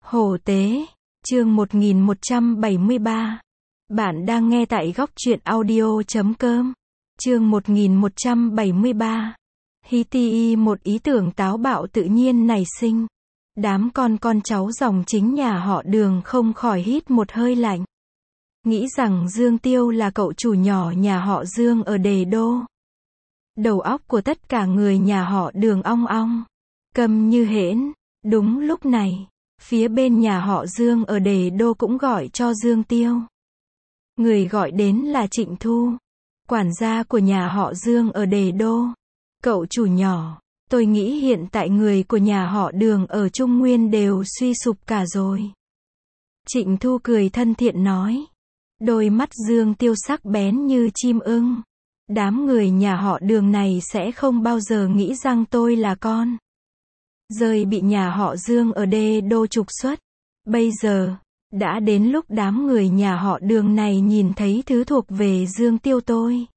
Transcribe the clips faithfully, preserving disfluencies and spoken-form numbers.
Hổ tế, chương một nghìn một trăm bảy mươi ba. Bạn đang nghe tại góc truyện audio chấm com. Chương một nghìn một trăm bảy mươi ba. Hi ti một ý tưởng táo bạo tự nhiên nảy sinh. Đám con con cháu dòng chính nhà họ Đường không khỏi hít một hơi lạnh. Nghĩ rằng Dương Tiêu là cậu chủ nhỏ nhà họ Dương ở Đề Đô. Đầu óc của tất cả người nhà họ Đường ong ong, câm như hễn. Đúng lúc này, phía bên nhà họ Dương ở Đề Đô cũng gọi cho Dương Tiêu. Người gọi đến là Trịnh Thu, quản gia của nhà họ Dương ở Đề Đô. Cậu chủ nhỏ, tôi nghĩ hiện tại người của nhà họ Đường ở Trung Nguyên đều suy sụp cả rồi. Trịnh Thu cười thân thiện nói. Đôi mắt Dương Tiêu sắc bén như chim ưng. Đám người nhà họ Đường này sẽ không bao giờ nghĩ rằng tôi là con rơi bị nhà họ Dương ở Đê Đô trục xuất. Bây giờ, đã đến lúc đám người nhà họ Đường này nhìn thấy thứ thuộc về Dương Tiêu tôi.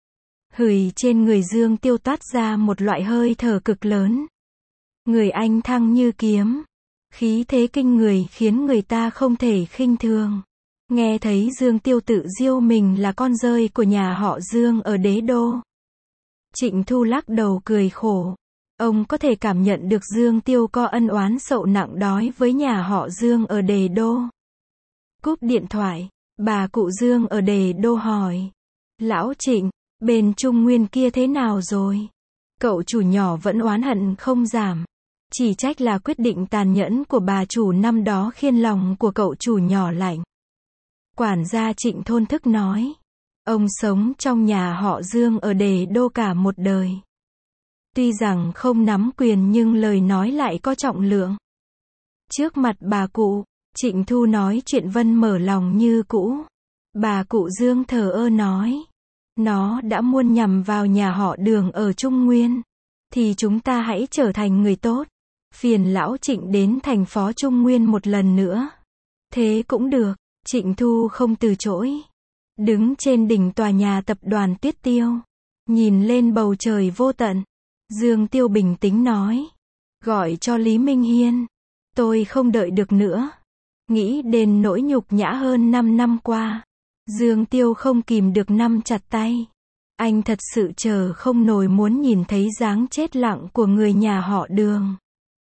Hửi trên người Dương Tiêu toát ra một loại hơi thở cực lớn. Người anh thăng như kiếm. Khí thế kinh người khiến người ta không thể khinh thường. Nghe thấy Dương Tiêu tự diêu mình là con rơi của nhà họ Dương ở Đế Đô. Trịnh Thu lắc đầu cười khổ. Ông có thể cảm nhận được Dương Tiêu có ân oán sậu nặng đói với nhà họ Dương ở Đề Đô. Cúp điện thoại, bà cụ Dương ở Đề Đô hỏi. Lão Trịnh, bên Trung Nguyên kia thế nào rồi? Cậu chủ nhỏ vẫn oán hận không giảm. Chỉ trách là quyết định tàn nhẫn của bà chủ năm đó khiến lòng của cậu chủ nhỏ lạnh. Quản gia Trịnh thôn thức nói. Ông sống trong nhà họ Dương ở Đề Đô cả một đời. Tuy rằng không nắm quyền nhưng lời nói lại có trọng lượng. Trước mặt bà cụ, Trịnh Thu nói chuyện Vân mở lòng như cũ. Bà cụ Dương thờ ơ nói. Nó đã muôn nhằm vào nhà họ Đường ở Trung Nguyên. Thì chúng ta hãy trở thành người tốt. Phiền lão Trịnh đến thành phố Trung Nguyên một lần nữa. Thế cũng được, Trịnh Thu không từ chối. Đứng trên đỉnh tòa nhà tập đoàn Tuyết Tiêu. Nhìn lên bầu trời vô tận. Dương Tiêu bình tĩnh nói. Gọi cho Lý Minh Hiên. Tôi không đợi được nữa. Nghĩ đến nỗi nhục nhã hơn năm năm qua. Dương Tiêu không kìm được nắm chặt tay. Anh thật sự chờ không nổi muốn nhìn thấy dáng chết lặng của người nhà họ Đường.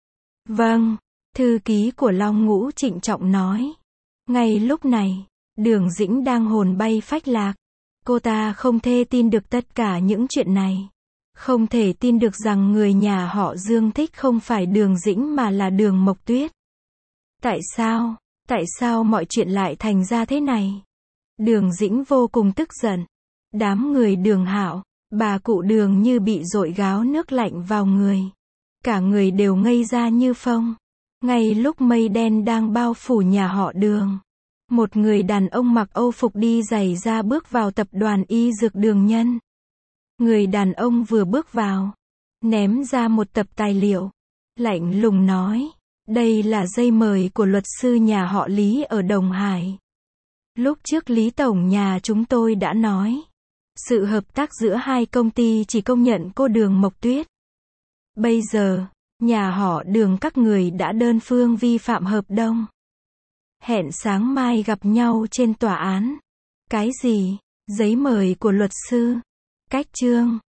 Vâng, thư ký của Long Ngũ trịnh trọng nói. Ngay lúc này, Đường Dĩnh đang hồn bay phách lạc. Cô ta không thể tin được tất cả những chuyện này. Không thể tin được rằng người nhà họ Dương thích không phải Đường Dĩnh mà là Đường Mộc Tuyết. Tại sao? Tại sao mọi chuyện lại thành ra thế này? Đường Dĩnh vô cùng tức giận. Đám người Đường Hạo, bà cụ Đường như bị dội gáo nước lạnh vào người. Cả người đều ngây ra như phông. Ngay lúc mây đen đang bao phủ nhà họ Đường. Một người đàn ông mặc Âu phục đi giày ra bước vào tập đoàn y dược Đường Nhân. Người đàn ông vừa bước vào, ném ra một tập tài liệu, lạnh lùng nói, đây là giấy mời của luật sư nhà họ Lý ở Đồng Hải. Lúc trước Lý Tổng nhà chúng tôi đã nói, sự hợp tác giữa hai công ty chỉ công nhận cô Đường Mộc Tuyết. Bây giờ, nhà họ Đường các người đã đơn phương vi phạm hợp đồng. Hẹn sáng mai gặp nhau trên tòa án. Cái gì? Giấy mời của luật sư? Cách chương